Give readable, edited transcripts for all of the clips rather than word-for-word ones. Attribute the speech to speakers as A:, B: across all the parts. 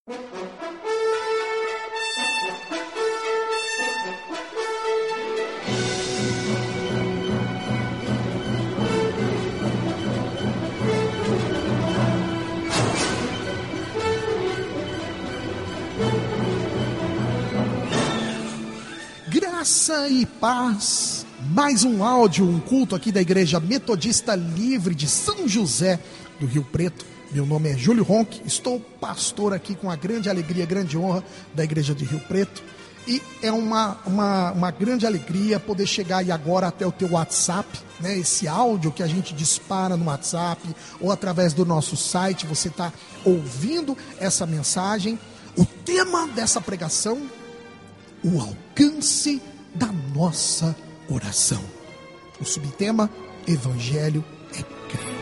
A: Graça e paz, mais um áudio, um culto aqui da Igreja Metodista Livre de São José do Rio Preto. Meu nome é Júlio Ronck, estou pastor aqui com a grande alegria, grande honra da Igreja de Rio Preto. E é uma grande alegria poder chegar aí agora até o teu WhatsApp, né? Esse áudio que a gente dispara no WhatsApp ou através do nosso site, você está ouvindo essa mensagem. O tema dessa pregação: o alcance da nossa oração. O subtema: Evangelho é crer.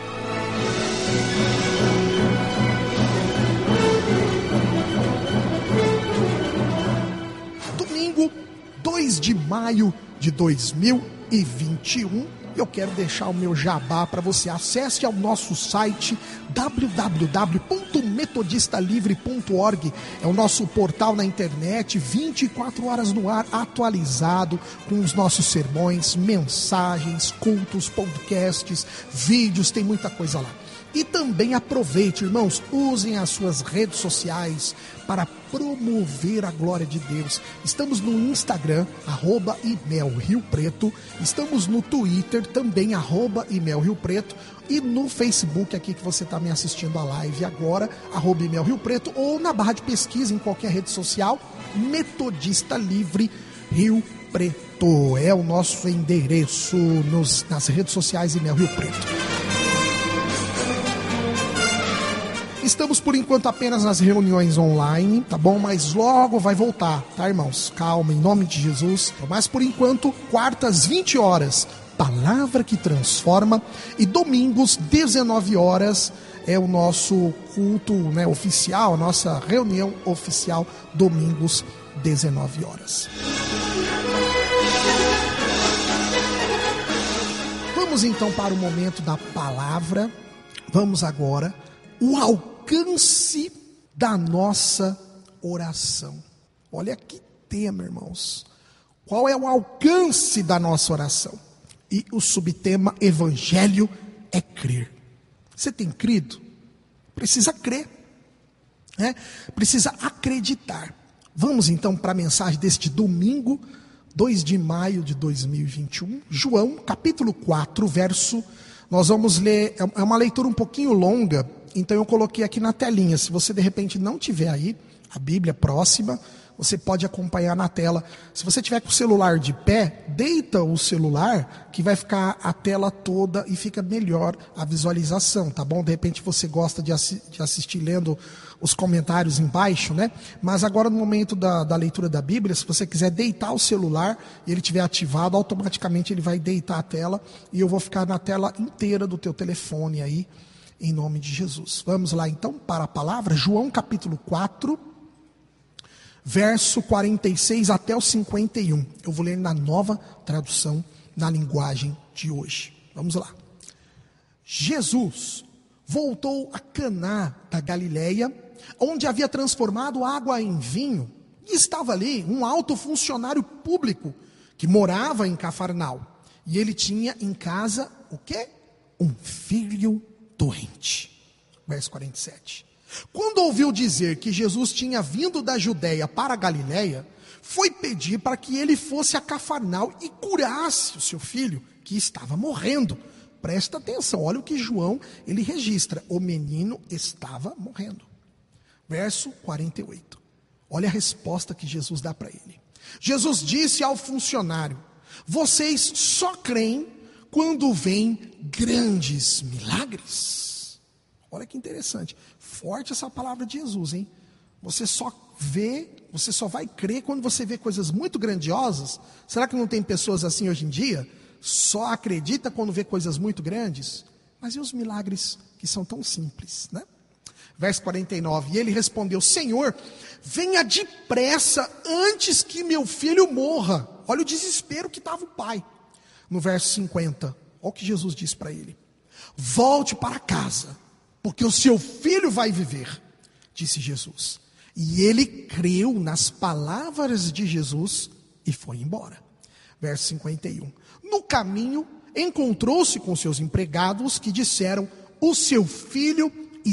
A: Domingo, 2 de maio de 2021. Eu quero deixar o meu jabá para você. Acesse ao nosso site www.metodistalivre.org. É o nosso portal na internet, 24 horas no ar, atualizado com os nossos sermões, mensagens, cultos, podcasts, vídeos, tem muita coisa lá. E também aproveite, irmãos, usem as suas redes sociais para promover a glória de Deus. Estamos no Instagram, @imelriopreto. Estamos no Twitter, também @imelriopreto. E no Facebook, aqui que você está me assistindo a live agora, @imelriopreto. Ou na barra de pesquisa, em qualquer rede social, Metodista Livre Rio Preto. É o nosso endereço nas redes sociais, Imel Rio Preto. Estamos, por enquanto, apenas nas reuniões online, tá bom? Mas logo vai voltar, tá, irmãos? Calma, em nome de Jesus. Mas, por enquanto, quartas, 20 horas, Palavra que Transforma. E domingos, 19 horas, é o nosso culto, né, oficial, a nossa reunião oficial, domingos, 19 horas. Vamos, então, para o momento da palavra. Vamos agora. O alcance da nossa oração. Olha que tema, irmãos. Qual é o alcance da nossa oração? E o subtema: Evangelho é crer. Você tem crido? Precisa crer, né? Precisa acreditar. Vamos então para a mensagem deste domingo, 2 de maio de 2021. João, capítulo 4, verso... Nós vamos ler, é uma leitura um pouquinho longa, então eu coloquei aqui na telinha. Se você de repente não tiver aí a Bíblia próxima, você pode acompanhar na tela. Se você tiver com o celular de pé, deita o celular, que vai ficar a tela toda e fica melhor a visualização, tá bom? De repente você gosta de assistir lendo os comentários embaixo, né? Mas agora no momento da leitura da Bíblia, se você quiser deitar o celular e ele estiver ativado, automaticamente ele vai deitar a tela e eu vou ficar na tela inteira do teu telefone aí, em nome de Jesus. Vamos lá então para a palavra, João capítulo 4, verso 46 até o 51. Eu vou ler na Nova Tradução, na linguagem de hoje. Vamos lá. Jesus voltou a Caná da Galileia, onde havia transformado água em vinho, e estava ali um alto funcionário público que morava em Cafarnaum. E ele tinha em casa o quê? Um filho doente. Verso 47. Quando ouviu dizer que Jesus tinha vindo da Judeia para a Galileia, foi pedir para que ele fosse a Cafarnaum e curasse o seu filho, que estava morrendo. Presta atenção, olha o que João ele registra. O menino estava morrendo. Verso 48. Olha a resposta que Jesus dá para ele. Jesus disse ao funcionário: vocês só creem quando veem grandes milagres. Olha que interessante. Forte essa palavra de Jesus, hein? Você só vai crer quando você vê coisas muito grandiosas. Será que não tem pessoas assim hoje em dia? Só acredita quando vê coisas muito grandes? Mas e os milagres que são tão simples, né? Verso 49, e ele respondeu: Senhor, venha depressa antes que meu filho morra. Olha o desespero que estava o pai. No verso 50, olha o que Jesus disse para ele: volte para casa, porque o seu filho vai viver, disse Jesus. E ele creu nas palavras de Jesus e foi embora. Verso 51. No caminho, encontrou-se com seus empregados que disseram: o seu filho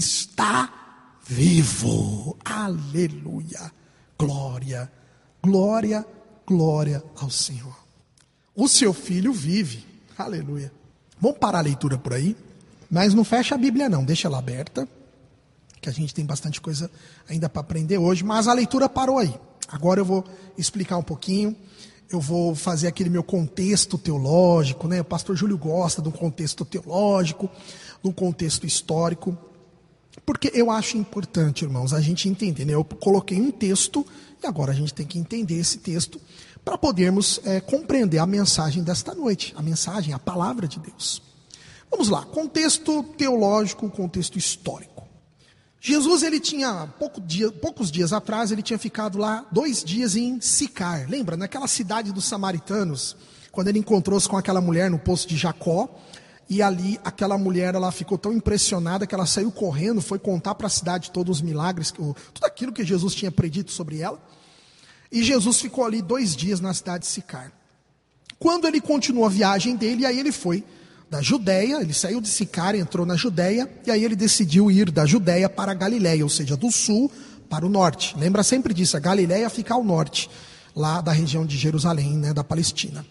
A: está vivo. Aleluia. Glória, glória, glória ao Senhor. O seu filho vive. Aleluia. Vamos parar a leitura por aí, mas não fecha a Bíblia não, deixa ela aberta, que a gente tem bastante coisa ainda para aprender hoje, mas a leitura parou aí. Agora eu vou explicar um pouquinho, eu vou fazer aquele meu contexto teológico, né? O pastor Júlio gosta de um contexto teológico, de um contexto histórico, porque eu acho importante, irmãos, a gente entender, né? Eu coloquei um texto e agora a gente tem que entender esse texto para podermos compreender a mensagem desta noite, a mensagem, a palavra de Deus. Vamos lá, contexto teológico, contexto histórico. Jesus, ele tinha, poucos dias atrás, ele tinha ficado lá 2 dias em Sicar. Lembra, naquela cidade dos samaritanos, quando ele encontrou-se com aquela mulher no poço de Jacó, e ali aquela mulher, ela ficou tão impressionada que ela saiu correndo, foi contar para a cidade todos os milagres, tudo aquilo que Jesus tinha predito sobre ela. E Jesus ficou ali 2 dias na cidade de Sicar. Quando ele continuou a viagem dele, aí ele foi da Judéia, ele saiu de Sicar, entrou na Judéia, e aí ele decidiu ir da Judéia para a Galiléia, ou seja, do sul para o norte. Lembra sempre disso, a Galiléia fica ao norte, lá da região de Jerusalém, né, da Palestina.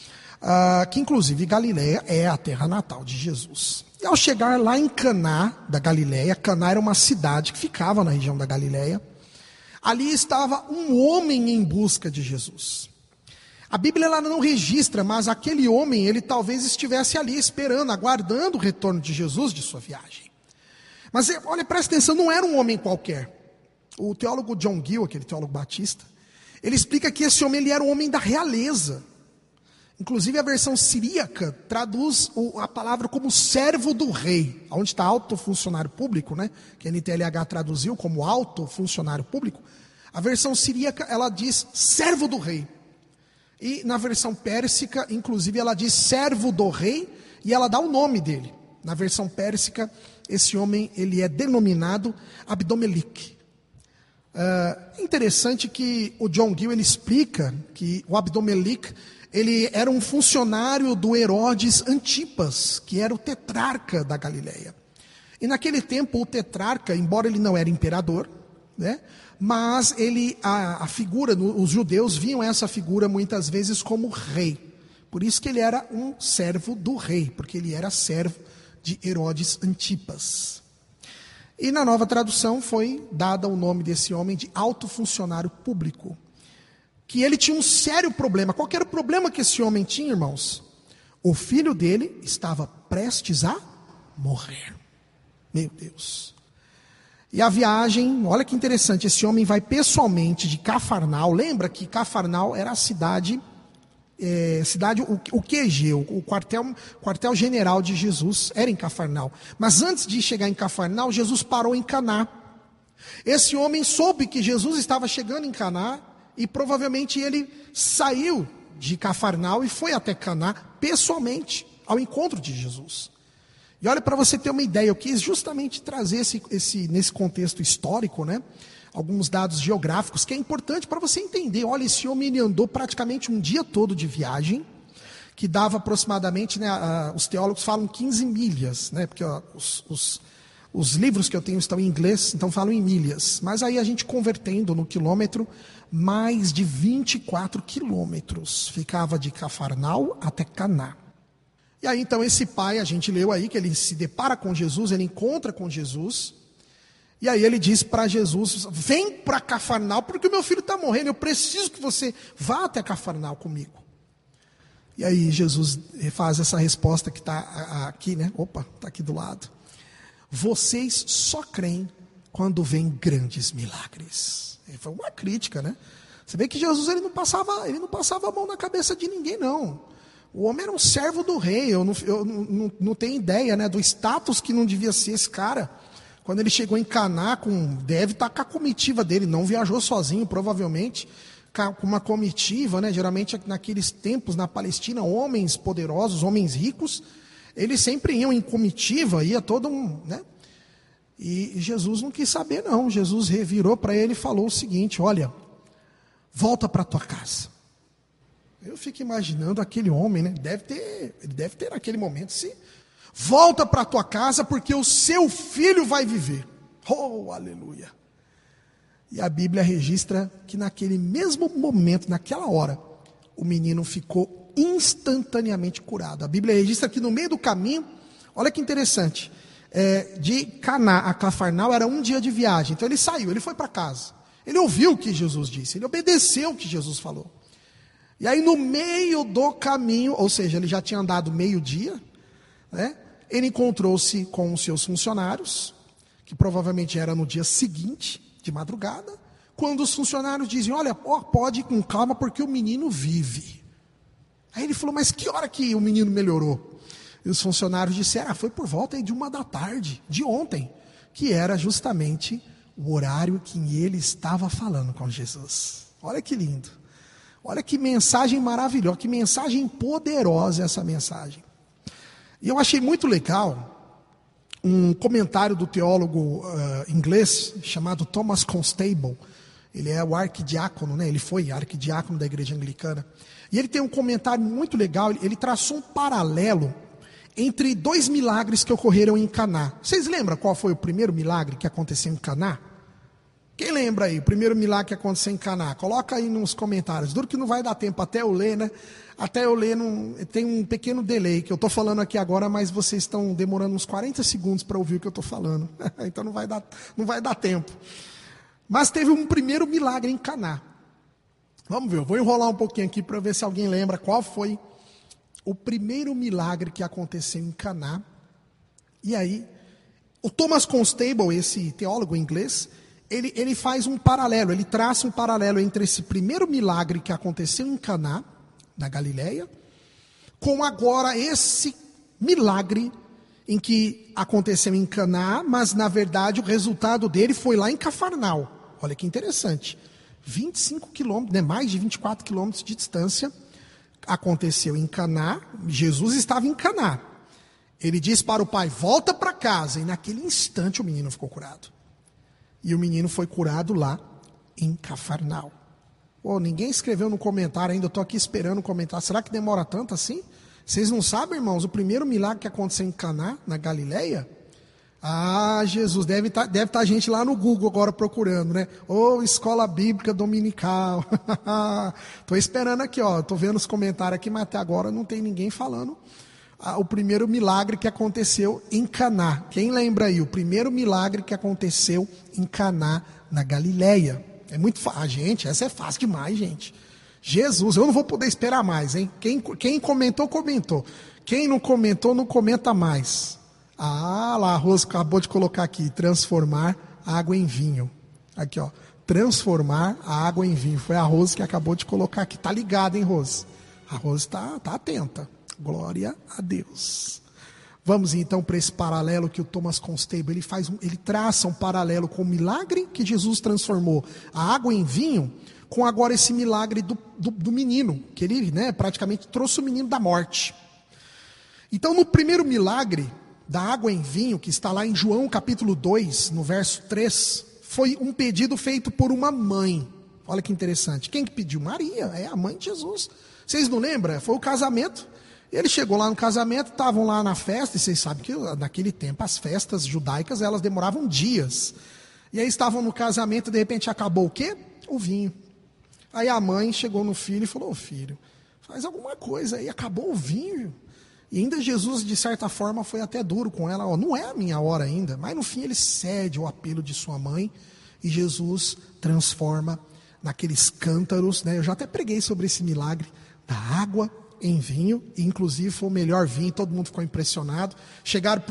A: Que inclusive Galiléia é a terra natal de Jesus. E ao chegar lá em Caná da Galiléia, Caná era uma cidade que ficava na região da Galiléia, ali estava um homem em busca de Jesus. A Bíblia ela não registra, mas aquele homem, ele talvez estivesse ali esperando, aguardando o retorno de Jesus de sua viagem. Mas olha, presta atenção, não era um homem qualquer. O teólogo John Gill, aquele teólogo batista, ele explica que esse homem ele era um homem da realeza. Inclusive a versão siríaca traduz a palavra como servo do rei, onde está alto funcionário público, né? Que a NTLH traduziu como alto funcionário público. A versão siríaca ela diz servo do rei. E na versão pérsica, inclusive, ela diz servo do rei e ela dá o nome dele. Na versão pérsica, esse homem ele é denominado Abdomelik. É interessante que o John Gill ele explica que o Abdomelik ele era um funcionário do Herodes Antipas, que era o tetrarca da Galileia. E naquele tempo o tetrarca, embora ele não era imperador, né, mas a figura, os judeus viam essa figura muitas vezes como rei. Por isso que ele era um servo do rei, porque ele era servo de Herodes Antipas. E na nova tradução foi dado o nome desse homem de alto funcionário público. Que ele tinha um sério problema. Qual que era o problema que esse homem tinha, irmãos? O filho dele estava prestes a morrer. Meu Deus. E a viagem, olha que interessante, esse homem vai pessoalmente de Cafarnaum. Lembra que Cafarnaum era a cidade, o QG, o quartel general de Jesus, era em Cafarnaum. Mas antes de chegar em Cafarnaum, Jesus parou em Caná. Esse homem soube que Jesus estava chegando em Caná, e provavelmente ele saiu de Cafarnaum e foi até Caná pessoalmente, ao encontro de Jesus. E olha, para você ter uma ideia, eu quis justamente trazer nesse contexto histórico, né, alguns dados geográficos, que é importante para você entender. Olha, esse homem ele andou praticamente um dia todo de viagem, que dava aproximadamente, né, os teólogos falam 15 milhas, né, porque os livros que eu tenho estão em inglês, então falam em milhas. Mas aí a gente convertendo no quilômetro, mais de 24 quilômetros ficava de Cafarnaum até Caná. E aí então esse pai, a gente leu aí que ele se depara com Jesus, ele encontra com Jesus, e aí ele diz para Jesus: vem para Cafarnaum, porque o meu filho está morrendo, eu preciso que você vá até Cafarnaum comigo. E aí Jesus faz essa resposta que está aqui, né? Opa, está aqui do lado. Vocês só creem quando vêm grandes milagres. Foi uma crítica, né? Você vê que Jesus ele não passava a mão na cabeça de ninguém, não. O homem era um servo do rei. Eu não tenho ideia, né, do status que não devia ser esse cara. Quando ele chegou em Caná, deve estar com a comitiva dele, não viajou sozinho, provavelmente, com uma comitiva, né? Geralmente naqueles tempos na Palestina, homens poderosos, homens ricos, eles sempre iam em comitiva, ia todo um, né? E Jesus não quis saber não. Jesus revirou para ele e falou o seguinte: olha, volta para tua casa. Eu fico imaginando aquele homem, né? Ele deve ter naquele momento, sim. Volta para tua casa porque o seu filho vai viver. Oh, aleluia. E a Bíblia registra que naquele mesmo momento, naquela hora, o menino ficou instantaneamente curado. A Bíblia registra que no meio do caminho, olha que interessante, de Caná a Cafarnaum era 1 dia de viagem. Então ele saiu, ele foi para casa. Ele ouviu o que Jesus disse, ele obedeceu o que Jesus falou. E aí no meio do caminho, ou seja, ele já tinha andado meio-dia, né? Ele encontrou-se com os seus funcionários, que provavelmente era no dia seguinte, de madrugada, quando os funcionários dizem: olha, pode ir com calma porque o menino vive. Aí ele falou: mas que hora que o menino melhorou? E os funcionários disseram: foi por volta de 1 da tarde, de ontem, que era justamente o horário que ele estava falando com Jesus. Olha que lindo, olha que mensagem maravilhosa, que mensagem poderosa essa mensagem. E eu achei muito legal um comentário do teólogo inglês chamado Thomas Constable. Ele é o arquidiácono, né? Ele foi arquidiácono da igreja anglicana. E ele tem um comentário muito legal. Ele traçou um paralelo entre 2 milagres que ocorreram em Caná. Vocês lembram qual foi o primeiro milagre que aconteceu em Caná? Quem lembra aí, o primeiro milagre que aconteceu em Caná? Coloca aí nos comentários. Duro que não vai dar tempo até eu ler, né? Até eu ler, tem um pequeno delay, que eu estou falando aqui agora, mas vocês estão demorando uns 40 segundos para ouvir o que eu estou falando. Então não vai dar tempo. Mas teve um primeiro milagre em Caná. Vamos ver, eu vou enrolar um pouquinho aqui para ver se alguém lembra qual foi o primeiro milagre que aconteceu em Caná. E aí, o Thomas Constable, esse teólogo inglês, ele faz um paralelo, ele traça um paralelo entre esse primeiro milagre que aconteceu em Caná, na Galileia, com agora esse milagre em que aconteceu em Caná, mas na verdade o resultado dele foi lá em Cafarnaum. Olha que interessante, 25 quilômetros, né, mais de 24 quilômetros de distância, aconteceu em Caná. Jesus estava em Caná. Ele disse para o pai: volta para casa, e naquele instante o menino ficou curado. E o menino foi curado lá em Cafarnaum. Ninguém escreveu no comentário ainda, eu estou aqui esperando o comentário. Será que demora tanto assim? Vocês não sabem, irmãos, o primeiro milagre que aconteceu em Caná, na Galileia? Ah, Jesus, deve tá gente lá no Google agora procurando, né? Escola Bíblica Dominical. Estou esperando aqui, estou vendo os comentários aqui, mas até agora não tem ninguém falando o primeiro milagre que aconteceu em Caná. Quem lembra aí? O primeiro milagre que aconteceu em Caná, na Galileia. É muito fácil. Gente, essa é fácil demais, gente. Jesus, eu não vou poder esperar mais, hein? Quem comentou, comentou. Quem não comentou, não comenta mais. Ah, lá, a Rose acabou de colocar aqui: transformar água em vinho. Aqui, transformar a água em vinho. Foi a Rose que acabou de colocar aqui. Tá ligada, hein, Rose? A Rose tá atenta. Glória a Deus. Vamos então para esse paralelo que o Thomas Constable, ele traça um paralelo com o milagre que Jesus transformou a água em vinho, com agora esse milagre do menino, que ele, né, praticamente trouxe o menino da morte. Então no primeiro milagre da água em vinho, que está lá em João capítulo 2, no verso 3, foi um pedido feito por uma mãe. Olha que interessante. Quem que pediu? Maria, é a mãe de Jesus. Vocês não lembram? Foi o casamento. Ele chegou lá no casamento, estavam lá na festa, e vocês sabem que naquele tempo as festas judaicas, elas demoravam dias. E aí estavam no casamento, e de repente acabou o quê? O vinho. Aí a mãe chegou no filho e falou: filho, faz alguma coisa aí, acabou o vinho. E ainda Jesus, de certa forma, foi até duro com ela: não é a minha hora ainda. Mas no fim ele cede ao apelo de sua mãe, e Jesus transforma naqueles cântaros, né? Eu já até preguei sobre esse milagre da água em vinho, e inclusive foi o melhor vinho, todo mundo ficou impressionado. Chegaram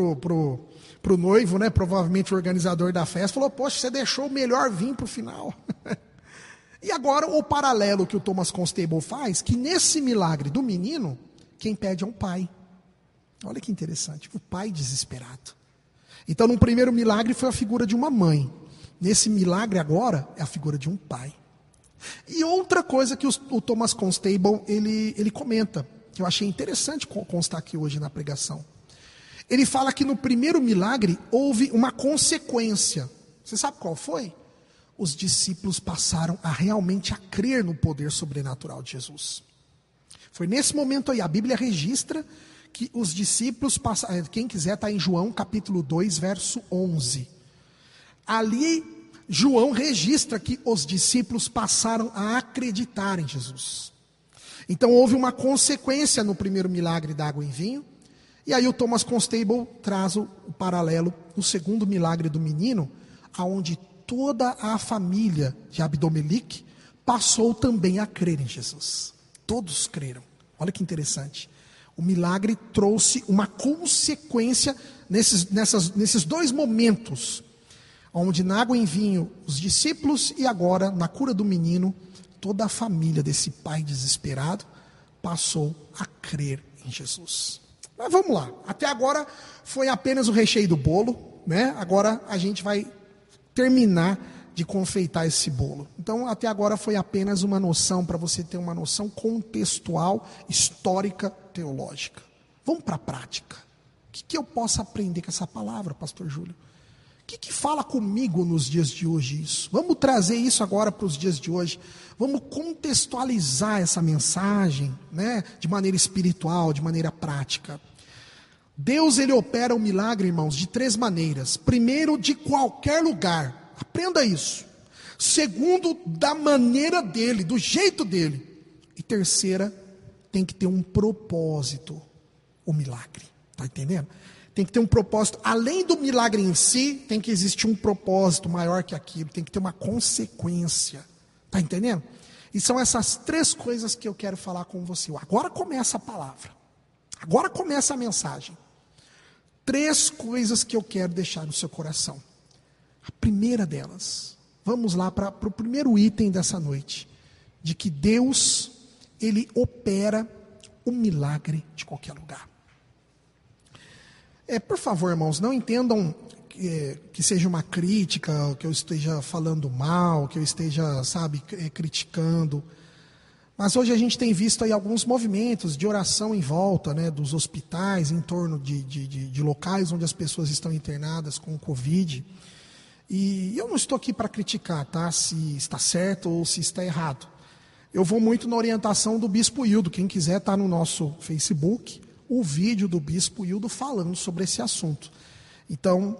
A: pro noivo, né, provavelmente o organizador da festa, falou: poxa, você deixou o melhor vinho para o final. E agora o paralelo que o Thomas Constable faz, que nesse milagre do menino, quem pede é um pai. Olha que interessante, o pai desesperado. Então no primeiro milagre foi a figura de uma mãe, nesse milagre agora é a figura de um pai. E outra coisa que o Thomas Constable ele comenta, que eu achei interessante constar aqui hoje na pregação. ele fala que no primeiro milagre houve uma consequência. Você sabe qual foi? Os discípulos passaram a realmente a crer no poder sobrenatural de Jesus. Foi nesse momento aí, a Bíblia registra que os discípulos passaram, quem quiser está em João capítulo 2, verso 11. Ali, João registra que os discípulos passaram a acreditar em Jesus. Então houve uma consequência no primeiro milagre da água em vinho. E aí o Thomas Constable traz o paralelo no segundo milagre do menino, aonde toda a família de Abdômelique passou também a crer em Jesus. Todos creram. Olha que interessante. O milagre trouxe uma consequência nesses dois momentos, onde na água em vinho os discípulos e agora na cura do menino, toda a família desse pai desesperado passou a crer em Jesus. Mas vamos lá, até agora foi apenas o recheio do bolo, né? Agora a gente vai terminar de confeitar esse bolo. Então até agora foi apenas uma noção, para você ter uma noção contextual, histórica, teológica. Vamos para a prática. O que eu posso aprender com essa palavra, pastor Júlio? O que fala comigo nos dias de hoje isso? Vamos trazer isso agora para os dias de hoje. Vamos contextualizar essa mensagem, né, de maneira espiritual, de maneira prática. Deus, ele opera o milagre, irmãos, de três maneiras. Primeiro, de qualquer lugar. Aprenda isso. Segundo, da maneira dele, do jeito dele. E terceira, tem que ter um propósito, o milagre. Está entendendo? Tem que ter um propósito. Além do milagre em si, tem que existir um propósito maior que aquilo. Tem que ter uma consequência. Está entendendo? E são essas três coisas que eu quero falar com você. Agora começa a palavra. Agora começa a mensagem. Três coisas que eu quero deixar no seu coração. A primeira delas, vamos lá para o primeiro item dessa noite. De que Deus, ele opera o milagre de qualquer lugar. Por favor, irmãos, não entendam que seja uma crítica, que eu esteja falando mal, que eu esteja, criticando. Mas hoje a gente tem visto aí alguns movimentos de oração em volta, né, dos hospitais, em torno de locais onde as pessoas estão internadas com o Covid. E eu não estou aqui para criticar, tá, se está certo ou se está errado. Eu vou muito na orientação do Bispo Hildo. Quem quiser está no nosso Facebook, o vídeo do Bispo Hildo falando sobre esse assunto. Então,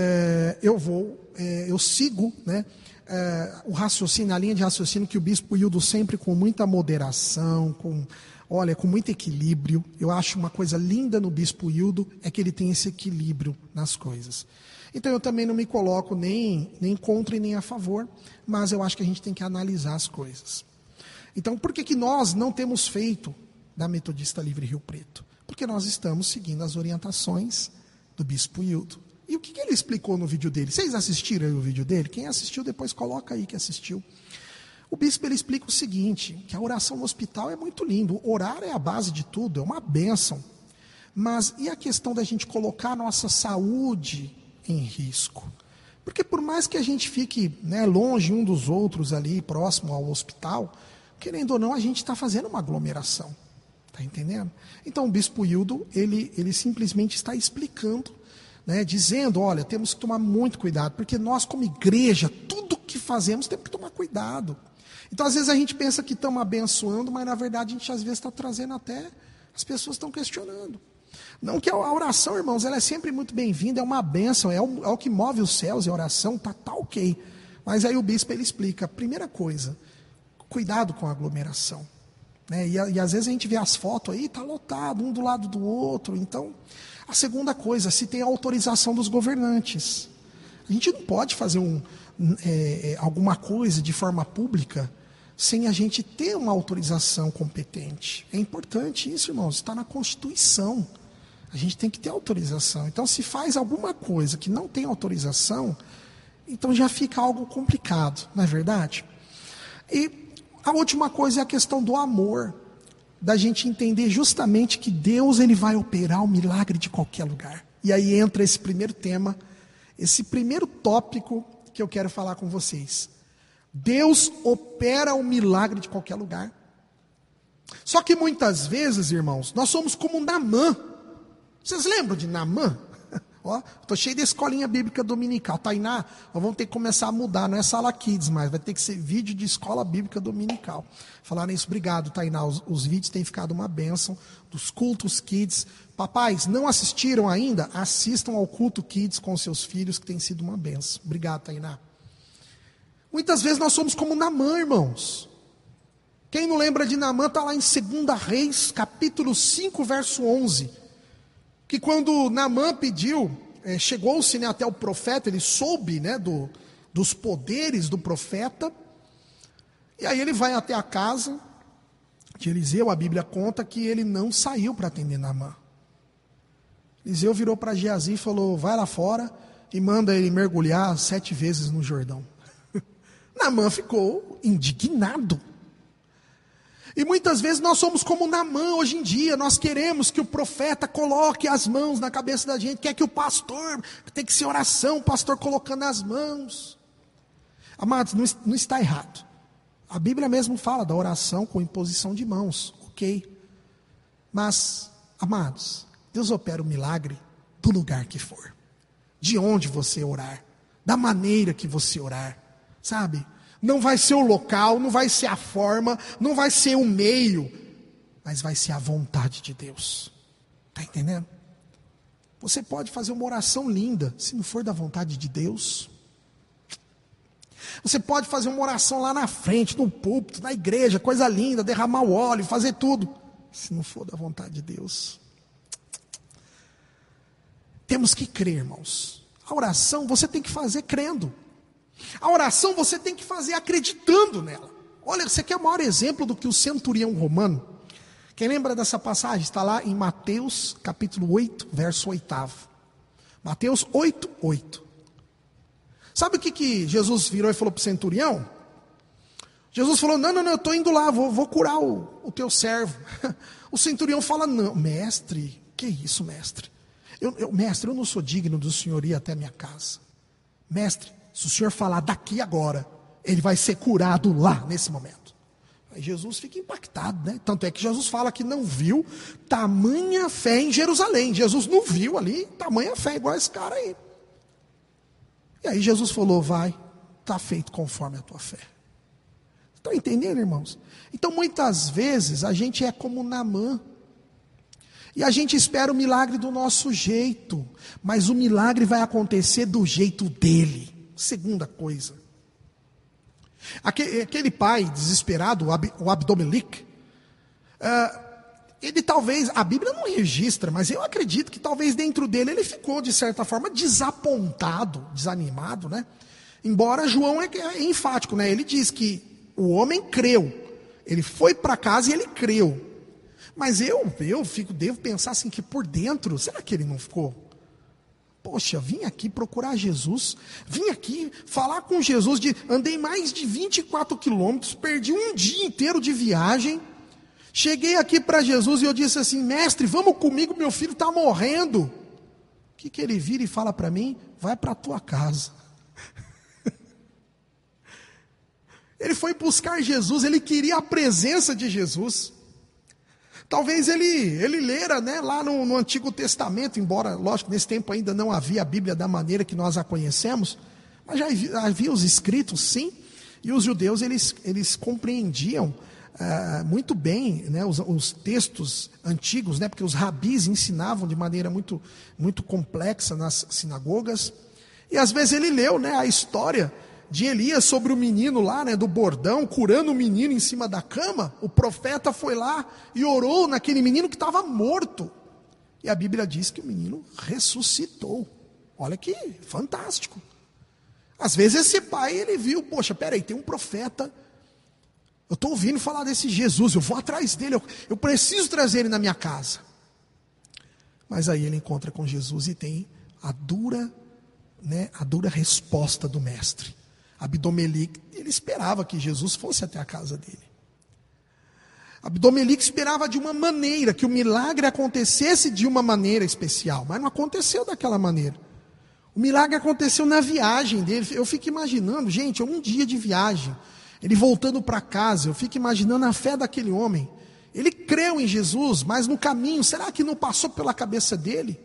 A: eu sigo, né, o raciocínio, a linha de raciocínio que o Bispo Hildo sempre com muita moderação, com muito equilíbrio. Eu acho uma coisa linda no Bispo Hildo, é que ele tem esse equilíbrio nas coisas. Então eu também não me coloco nem contra e nem a favor, mas eu acho que a gente tem que analisar as coisas. Então, por que nós não temos feito da Metodista Livre Rio Preto? Porque nós estamos seguindo as orientações do Bispo Hildo. E o que ele explicou no vídeo dele? Vocês assistiram aí o vídeo dele? Quem assistiu, depois coloca aí que assistiu. O bispo, ele explica o seguinte, que a oração no hospital é muito lindo. Orar é a base de tudo, é uma bênção. Mas e a questão da gente colocar a nossa saúde em risco? Porque por mais que a gente fique, né, longe um dos outros ali, próximo ao hospital, querendo ou não, a gente está fazendo uma aglomeração. Está entendendo? Então o Bispo Hildo, ele simplesmente está explicando, né, dizendo, olha, temos que tomar muito cuidado, porque nós como igreja, tudo que fazemos temos que tomar cuidado. Então às vezes a gente pensa que estamos abençoando, mas na verdade a gente às vezes está trazendo até, as pessoas estão questionando. Não que a oração, irmãos, ela é sempre muito bem-vinda, é uma bênção, é o que move os céus, é a oração, tá ok. Mas aí o bispo, ele explica, primeira coisa, cuidado com a aglomeração. Né? E às vezes a gente vê as fotos aí, está lotado, um do lado do outro. Então, a segunda coisa, se tem a autorização dos governantes. A gente não pode fazer alguma coisa de forma pública sem a gente ter uma autorização competente. É importante isso, irmãos, está na Constituição. A gente tem que ter autorização. Então, se faz alguma coisa que não tem autorização, então já fica algo complicado, não é verdade? E a última coisa é a questão do amor, da gente entender justamente que Deus, ele vai operar o milagre de qualquer lugar. E aí entra esse primeiro tema, esse primeiro tópico que eu quero falar com vocês. Deus opera o milagre de qualquer lugar. Só que muitas vezes, irmãos, nós somos como Naamã. Vocês lembram de Naamã? Ó, tô cheio de escolinha bíblica dominical. Tainá, nós vamos ter que começar a mudar, não é sala kids mais, vai ter que ser vídeo de escola bíblica dominical. Falaram isso, obrigado, Tainá, os vídeos têm ficado uma bênção, dos cultos kids. Papais, não assistiram ainda? Assistam ao culto kids com seus filhos, que tem sido uma bênção. Obrigado, Tainá. Muitas vezes nós somos como Naamã, irmãos. Quem não lembra de Naamã, está lá em 2 Reis, capítulo 5, verso 11. Que quando Naamã pediu, chegou-se, né, até o profeta, ele soube, né, dos poderes do profeta, e aí ele vai até a casa de Eliseu. A Bíblia conta que ele não saiu para atender Naamã. Eliseu virou para Geazi e falou, vai lá fora e manda ele mergulhar 7 vezes no Jordão. Naamã ficou indignado. E muitas vezes nós somos como Naamã hoje em dia, nós queremos que o profeta coloque as mãos na cabeça da gente, quer que o pastor, tem que ser oração, o pastor colocando as mãos. Amados, não está errado. A Bíblia mesmo fala da oração com imposição de mãos, ok. Mas, amados, Deus opera o milagre do lugar que for, de onde você orar, da maneira que você orar, sabe? Não vai ser o local, não vai ser a forma, não vai ser o meio, mas vai ser a vontade de Deus. Está entendendo? Você pode fazer uma oração linda, se não for da vontade de Deus. Você pode fazer uma oração lá na frente, no púlpito, na igreja, coisa linda, derramar o óleo, fazer tudo. Se não for da vontade de Deus. Temos que crer, irmãos. A oração você tem que fazer crendo. A oração você tem que fazer acreditando nela. Olha, você quer o maior exemplo do que o centurião romano? Quem lembra dessa passagem? Está lá em Mateus capítulo 8, verso 8. Mateus 8, 8. Sabe o que Jesus virou e falou para o centurião? Jesus falou, não, eu estou indo lá, vou curar o teu servo. O centurião fala, não, mestre, que isso, mestre? Mestre, eu não sou digno do senhor ir até a minha casa. Mestre, se o senhor falar daqui agora, ele vai ser curado lá, nesse momento. Aí Jesus fica impactado, né? Tanto é que Jesus fala que não viu tamanha fé em Jerusalém. Jesus não viu ali tamanha fé, igual esse cara aí. E aí Jesus falou, vai, está feito conforme a tua fé. Estão entendendo, irmãos? Então muitas vezes a gente é como Naamã. E a gente espera o milagre do nosso jeito. Mas o milagre vai acontecer do jeito dele. Segunda coisa, aquele pai desesperado, o Abdômelec, ele talvez, a Bíblia não registra, mas eu acredito que talvez dentro dele ele ficou de certa forma desapontado, desanimado, né? Embora João é enfático, né? Ele diz que o homem creu, ele foi para casa e ele creu. Mas devo pensar assim que por dentro, será que ele não ficou? Poxa, vim aqui procurar Jesus, vim aqui falar com Jesus, andei mais de 24 quilômetros, perdi um dia inteiro de viagem, cheguei aqui para Jesus e eu disse assim, mestre, vamos comigo, meu filho está morrendo. O que ele vira e fala para mim? Vai para a tua casa. Ele foi buscar Jesus, ele queria a presença de Jesus. Talvez ele lera, né, lá no Antigo Testamento, embora, lógico, nesse tempo ainda não havia a Bíblia da maneira que nós a conhecemos, mas já havia os escritos, sim, e os judeus, eles compreendiam muito bem, né, os textos antigos, né, porque os rabis ensinavam de maneira muito, muito complexa nas sinagogas, e às vezes ele leu, né, a história de Elias sobre o menino lá, né, do bordão, curando o menino em cima da cama. O profeta foi lá e orou naquele menino que estava morto. E a Bíblia diz que o menino ressuscitou. Olha que fantástico. Às vezes esse pai, ele viu, poxa, peraí, tem um profeta, eu estou ouvindo falar desse Jesus, eu vou atrás dele, eu preciso trazer ele na minha casa. Mas aí ele encontra com Jesus e tem a dura resposta do mestre. Abdômelec, ele esperava que Jesus fosse até a casa dele. Abdômelec esperava de uma maneira, que o milagre acontecesse de uma maneira especial, mas não aconteceu daquela maneira. O milagre aconteceu na viagem dele. Eu fico imaginando, gente, um dia de viagem, ele voltando para casa, eu fico imaginando a fé daquele homem. Ele creu em Jesus, mas no caminho, será que não passou pela cabeça dele?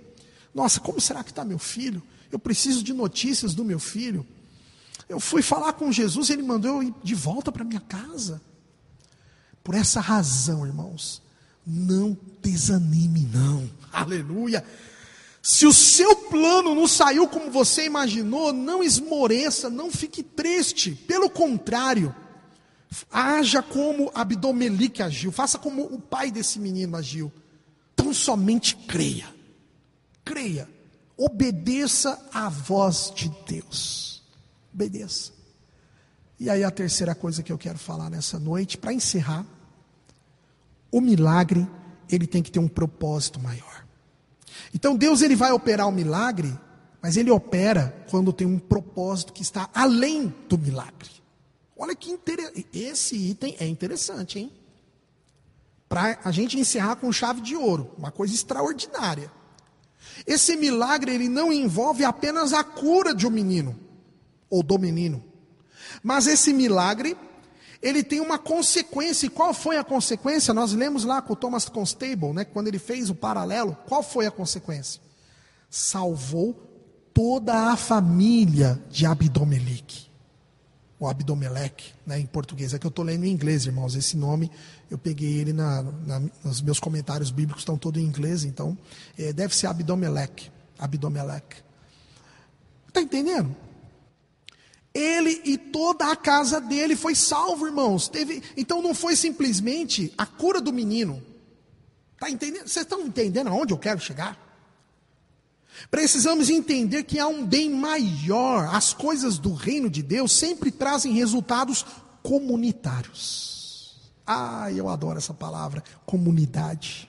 A: Nossa, como será que está meu filho? Eu preciso de notícias do meu filho. Eu fui falar com Jesus e ele mandou eu ir de volta para minha casa. Por essa razão, irmãos, não desanime não. Aleluia. Se o seu plano não saiu como você imaginou, não esmoreça, não fique triste. Pelo contrário, haja como Abidô-Melique agiu. Faça como o pai desse menino agiu. Tão somente creia. Creia. Obedeça à voz de Deus. Obedeça. E aí a terceira coisa que eu quero falar nessa noite, para encerrar. O milagre, ele tem que ter um propósito maior. Então Deus, ele vai operar o milagre, mas ele opera quando tem um propósito que está além do milagre. Olha que interessante, esse item é interessante, hein? Para a gente encerrar com chave de ouro, uma coisa extraordinária. Esse milagre, ele não envolve apenas a cura de um menino, ou do menino. Mas esse milagre, ele tem uma consequência. E qual foi a consequência? Nós lemos lá com o Thomas Constable, né, quando ele fez o paralelo. Qual foi a consequência? Salvou toda a família de Abidô-Melique. O Abidô-Meleque, né, em português. É que eu estou lendo em inglês, irmãos. Esse nome, eu peguei ele nos meus comentários bíblicos, estão todos em inglês. Então, deve ser Abidô-Meleque. Abidô-Meleque. Está entendendo? Ele e toda a casa dele foi salvo, irmãos. Então não foi simplesmente a cura do menino. Tá entendendo? Vocês estão entendendo aonde eu quero chegar? Precisamos entender que há um bem maior. As coisas do reino de Deus sempre trazem resultados comunitários. Eu adoro essa palavra, comunidade.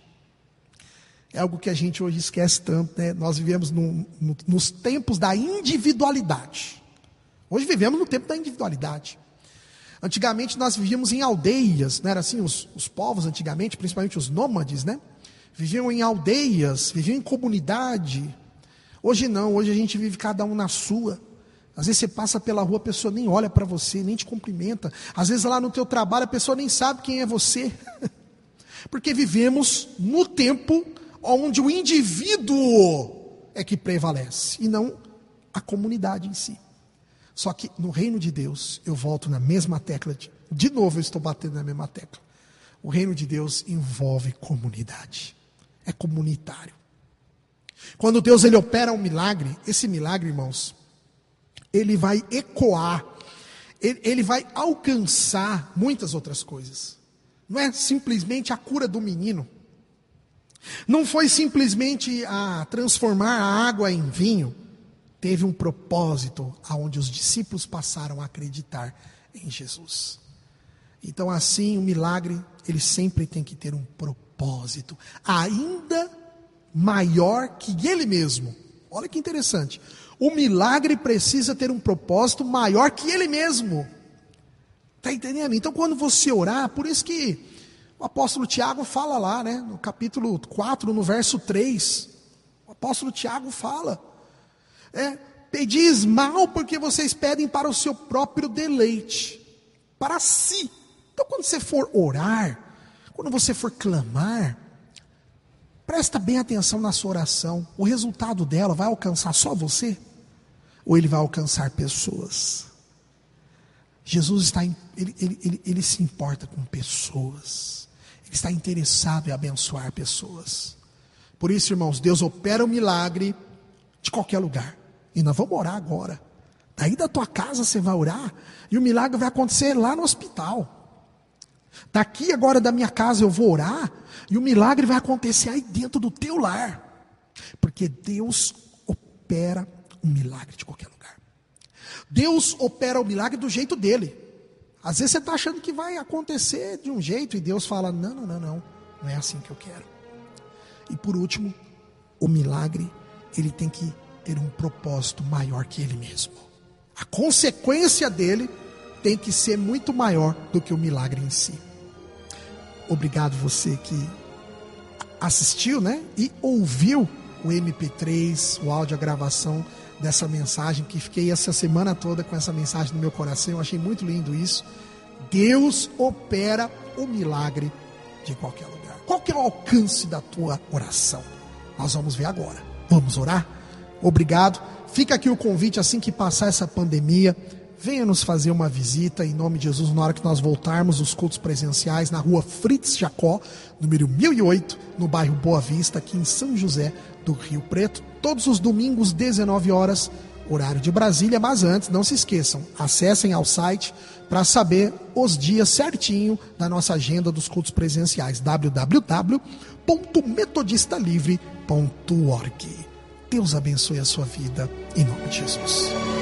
A: É algo que a gente hoje esquece tanto, né? Nós vivemos nos tempos da individualidade. Hoje vivemos no tempo da individualidade. Antigamente nós vivíamos em aldeias, não era assim? Os povos antigamente, principalmente os nômades, né? Viviam em aldeias, viviam em comunidade. Hoje não, hoje a gente vive cada um na sua. Às vezes você passa pela rua, a pessoa nem olha para você, nem te cumprimenta. Às vezes lá no teu trabalho a pessoa nem sabe quem é você. Porque vivemos no tempo onde o indivíduo é que prevalece, e não a comunidade em si. Só que no reino de Deus, eu volto na mesma tecla, de novo eu estou batendo na mesma tecla. O reino de Deus envolve comunidade, é comunitário. Quando Deus, ele opera um milagre, esse milagre, irmãos, ele vai ecoar, ele vai alcançar muitas outras coisas. Não é simplesmente a cura do menino, não foi simplesmente a transformar a água em vinho. Teve um propósito aonde os discípulos passaram a acreditar em Jesus. Então assim, o milagre, ele sempre tem que ter um propósito, ainda maior que ele mesmo. Olha que interessante. O milagre precisa ter um propósito maior que ele mesmo. Está entendendo? Então quando você orar, por isso que o apóstolo Tiago fala lá, né, no capítulo 4, no verso 3. O apóstolo Tiago fala... pedis mal porque vocês pedem para o seu próprio deleite, para si. Então quando você for orar, quando você for clamar, presta bem atenção na sua oração. O resultado dela vai alcançar só você? Ou ele vai alcançar pessoas? Jesus ele se importa com pessoas. Ele está interessado em abençoar pessoas. Por isso, irmãos, Deus opera o milagre de qualquer lugar. E nós vamos orar agora. Daí da tua casa você vai orar. E o milagre vai acontecer lá no hospital. Daqui agora da minha casa eu vou orar. E o milagre vai acontecer aí dentro do teu lar. Porque Deus opera um milagre de qualquer lugar. Deus opera o milagre do jeito dele. Às vezes você está achando que vai acontecer de um jeito. E Deus fala, não. Não é assim que eu quero. E por último, o milagre, ele tem que ter um propósito maior que ele mesmo. A consequência dele tem que ser muito maior do que o milagre em si. Obrigado você que assistiu, né? E ouviu o MP3, o áudio, a gravação dessa mensagem, que fiquei essa semana toda com essa mensagem no meu coração. Eu achei muito lindo isso. Deus opera o milagre de qualquer lugar. Qual que é o alcance da tua oração? Nós vamos ver agora. Vamos orar? Obrigado. Fica aqui o convite, assim que passar essa pandemia, venha nos fazer uma visita, em nome de Jesus, na hora que nós voltarmos os cultos presenciais na rua Fritz Jacó, número 1008, no bairro Boa Vista, aqui em São José do Rio Preto, todos os domingos, 19 horas, horário de Brasília. Mas antes, não se esqueçam, acessem ao site para saber os dias certinho da nossa agenda dos cultos presenciais, www.metodistalivre.org. Deus abençoe a sua vida, em nome de Jesus.